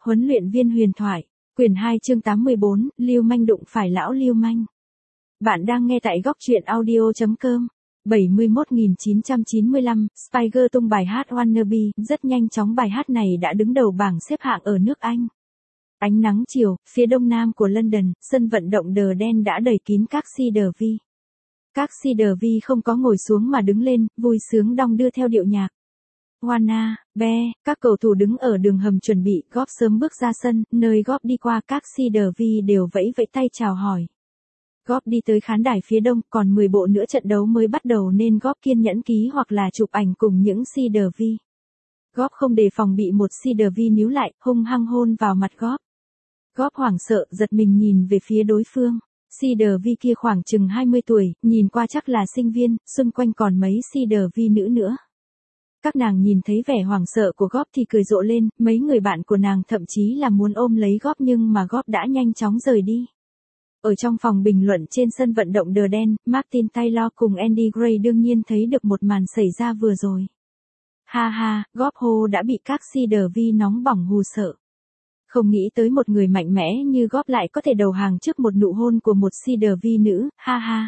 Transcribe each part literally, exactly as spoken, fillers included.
Huấn luyện viên huyền thoại, quyển hai chương tám mươi bốn, Lưu Manh đụng phải lão Lưu Manh. Bạn đang nghe tại góc truyện audio chấm com. bảy mươi mốt nghìn chín trăm chín mươi lăm, Spiger tung bài hát Wannabe, rất nhanh chóng bài hát này đã đứng đầu bảng xếp hạng ở nước Anh. Ánh nắng chiều, phía đông nam của London, sân vận động The Den đã đầy kín các Cedar Vi. Các Cedar Vi không có ngồi xuống mà đứng lên, vui sướng đong đưa theo điệu nhạc. Wanna, Be, các cầu thủ đứng ở đường hầm chuẩn bị, Góp sớm bước ra sân, nơi Góp đi qua các Cedar Vi đều vẫy vẫy tay chào hỏi. Góp đi tới khán đài phía đông, còn mười bộ nữa trận đấu mới bắt đầu nên Góp kiên nhẫn ký hoặc là chụp ảnh cùng những Cedar Vi. Góp không đề phòng bị một Cedar Vi níu lại, hung hăng hôn vào mặt Góp. Góp hoảng sợ, giật mình nhìn về phía đối phương. Cedar Vi kia khoảng chừng hai mươi tuổi, nhìn qua chắc là sinh viên, xung quanh còn mấy Cedar Vi nữ nữa. Các nàng nhìn thấy vẻ hoảng sợ của Góp thì cười rộ lên, mấy người bạn của nàng thậm chí là muốn ôm lấy Góp nhưng mà Góp đã nhanh chóng rời đi. Ở trong phòng bình luận trên sân vận động The Den, Martin Taylor cùng Andy Gray đương nhiên thấy được một màn xảy ra vừa rồi. Ha ha, Góp hô đã bị các Cedar Vi nóng bỏng hù sợ. Không nghĩ tới một người mạnh mẽ như Góp lại có thể đầu hàng trước một nụ hôn của một Cedar Vi nữ, ha ha.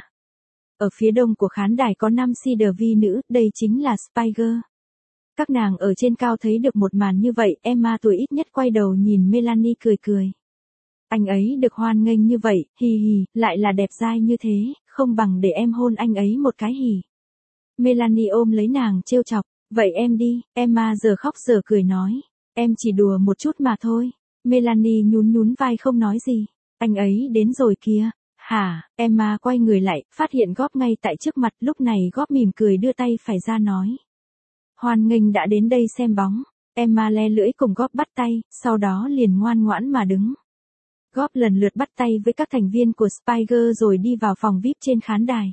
Ở phía đông của khán đài có năm Cedar Vi nữ, đây chính là Spiger. Các nàng ở trên cao thấy được một màn như vậy, Emma tuổi ít nhất quay đầu nhìn Melanie cười cười. Anh ấy được hoan nghênh như vậy, hì hì, lại là đẹp dai như thế, không bằng để em hôn anh ấy một cái hì. Melanie ôm lấy nàng trêu chọc, vậy em đi, Emma giờ khóc giờ cười nói, em chỉ đùa một chút mà thôi. Melanie nhún nhún vai không nói gì, anh ấy đến rồi kìa. Hả, Emma quay người lại, phát hiện Góp ngay tại trước mặt, lúc này Góp mỉm cười đưa tay phải ra nói. Hoan nghênh đã đến đây xem bóng. Emma le lưỡi cùng Góp bắt tay, sau đó liền ngoan ngoãn mà đứng. Góp lần lượt bắt tay với các thành viên của Spiger rồi đi vào phòng vi ai pi trên khán đài.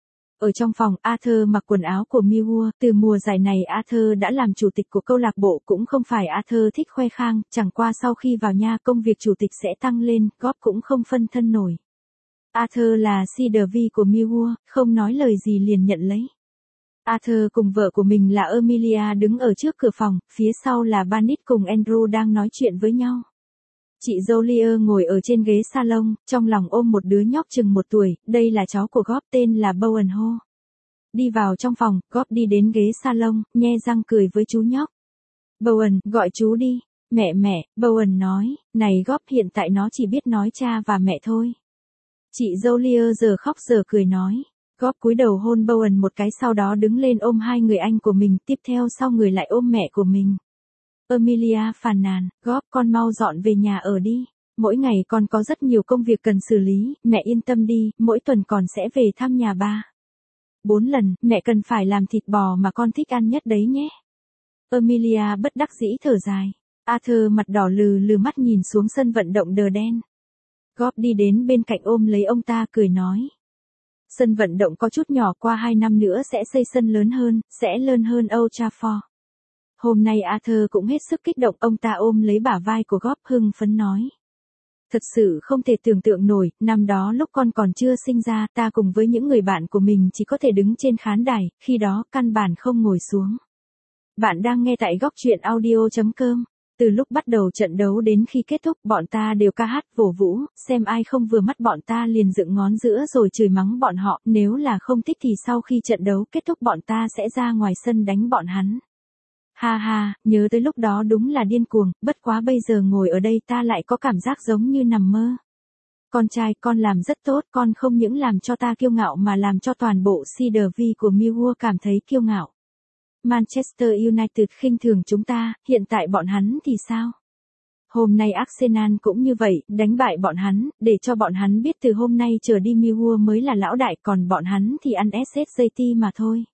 Ở trong phòng, Arthur mặc quần áo của Millwall, từ mùa giải này Arthur đã làm chủ tịch của câu lạc bộ, cũng không phải Arthur thích khoe khang, chẳng qua sau khi vào nhà công việc chủ tịch sẽ tăng lên, Góp cũng không phân thân nổi. Arthur là Cedar Vi của Millwall, không nói lời gì liền nhận lấy. Arthur cùng vợ của mình là Amelia đứng ở trước cửa phòng, phía sau là Barnett cùng Andrew đang nói chuyện với nhau. Chị Jolier ngồi ở trên ghế salon, trong lòng ôm một đứa nhóc chừng một tuổi, đây là cháu của Góp tên là Bowen Ho. Đi vào trong phòng, Góp đi đến ghế salon, nhe răng cười với chú nhóc. Bowen, gọi chú đi. Mẹ mẹ, Bowen nói, này Góp hiện tại nó chỉ biết nói cha và mẹ thôi. Chị Jolier giờ khóc giờ cười nói. Góp cúi đầu hôn Bowen một cái sau đó đứng lên ôm hai người anh của mình, tiếp theo sau người lại ôm mẹ của mình. Amelia phàn nàn, Góp con mau dọn về nhà ở đi. Mỗi ngày con có rất nhiều công việc cần xử lý, mẹ yên tâm đi, mỗi tuần con sẽ về thăm nhà ba. Bốn lần, mẹ cần phải làm thịt bò mà con thích ăn nhất đấy nhé. Amelia bất đắc dĩ thở dài. Arthur mặt đỏ lừ lừ mắt nhìn xuống sân vận động The Den. Góp đi đến bên cạnh ôm lấy ông ta cười nói. Sân vận động có chút nhỏ, qua hai năm nữa sẽ xây sân lớn hơn, sẽ lớn hơn Old Trafford. Hôm nay Arthur cũng hết sức kích động, ông ta ôm lấy bả vai của Góp hưng phấn nói. Thật sự không thể tưởng tượng nổi, năm đó lúc con còn chưa sinh ra, ta cùng với những người bạn của mình chỉ có thể đứng trên khán đài, khi đó căn bản không ngồi xuống. Bạn đang nghe tại góc truyện audio chấm com. Từ lúc bắt đầu trận đấu đến khi kết thúc, bọn ta đều ca hát vỗ vũ, xem ai không vừa mắt bọn ta liền dựng ngón giữa rồi chửi mắng bọn họ, nếu là không thích thì sau khi trận đấu kết thúc bọn ta sẽ ra ngoài sân đánh bọn hắn. Ha ha, nhớ tới lúc đó đúng là điên cuồng, bất quá bây giờ ngồi ở đây ta lại có cảm giác giống như nằm mơ. Con trai, con làm rất tốt, con không những làm cho ta kiêu ngạo mà làm cho toàn bộ Cedar Vi của Millwall cảm thấy kiêu ngạo. Manchester United khinh thường chúng ta, hiện tại bọn hắn thì sao? Hôm nay Arsenal cũng như vậy, đánh bại bọn hắn, để cho bọn hắn biết từ hôm nay trở đi Millwall mới là lão đại, còn bọn hắn thì ăn ét ét gi tê mà thôi.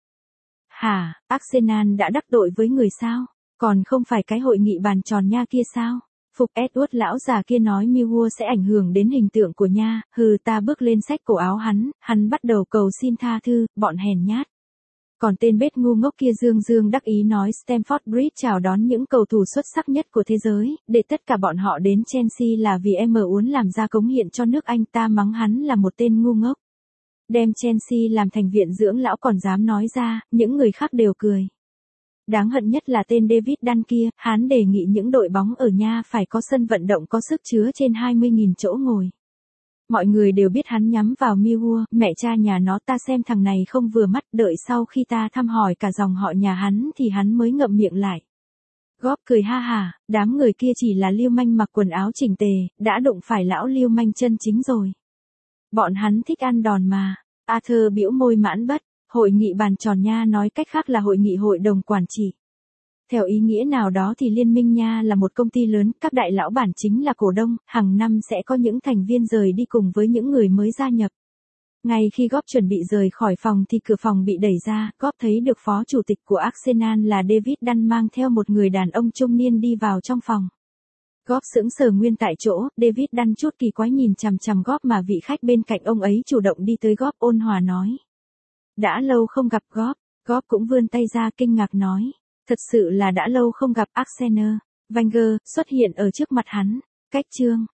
Hả, Arsenal đã đắc tội với người sao? Còn không phải cái hội nghị bàn tròn nha kia sao? Phục Edward lão già kia nói Millwall sẽ ảnh hưởng đến hình tượng của nha, hừ ta bước lên xách cổ áo hắn, hắn bắt đầu cầu xin tha thứ, bọn hèn nhát. Còn tên bết ngu ngốc kia dương dương đắc ý nói Stamford Bridge chào đón những cầu thủ xuất sắc nhất của thế giới, để tất cả bọn họ đến Chelsea là vì em muốn làm ra cống hiến cho nước Anh, ta mắng hắn là một tên ngu ngốc. Đem Chelsea làm thành viện dưỡng lão còn dám nói ra, những người khác đều cười. Đáng hận nhất là tên David Dunn kia, hắn đề nghị những đội bóng ở nhà phải có sân vận động có sức chứa trên hai mươi nghìn chỗ ngồi. Mọi người đều biết hắn nhắm vào Millwall, mẹ cha nhà nó, ta xem thằng này không vừa mắt, đợi sau khi ta thăm hỏi cả dòng họ nhà hắn thì hắn mới ngậm miệng lại. Góp cười ha hả, đám người kia chỉ là lưu manh mặc quần áo chỉnh tề, đã đụng phải lão lưu manh chân chính rồi. Bọn hắn thích ăn đòn mà. Arthur bĩu môi mãn bất, hội nghị bàn tròn nha, nói cách khác là hội nghị hội đồng quản trị. Theo ý nghĩa nào đó thì Liên minh nha là một công ty lớn, các đại lão bản chính là cổ đông, hàng năm sẽ có những thành viên rời đi cùng với những người mới gia nhập. Ngay khi Góp chuẩn bị rời khỏi phòng thì cửa phòng bị đẩy ra, Góp thấy được phó chủ tịch của Arsenal là David Dunn mang theo một người đàn ông trung niên đi vào trong phòng. Góp sững sờ nguyên tại chỗ, David Dunn chút kỳ quái nhìn chằm chằm Góp mà vị khách bên cạnh ông ấy chủ động đi tới Góp ôn hòa nói. Đã lâu không gặp Góp, Góp cũng vươn tay ra kinh ngạc nói. Thật sự là đã lâu không gặp. Arsenal Wenger xuất hiện ở trước mặt hắn. Cách chương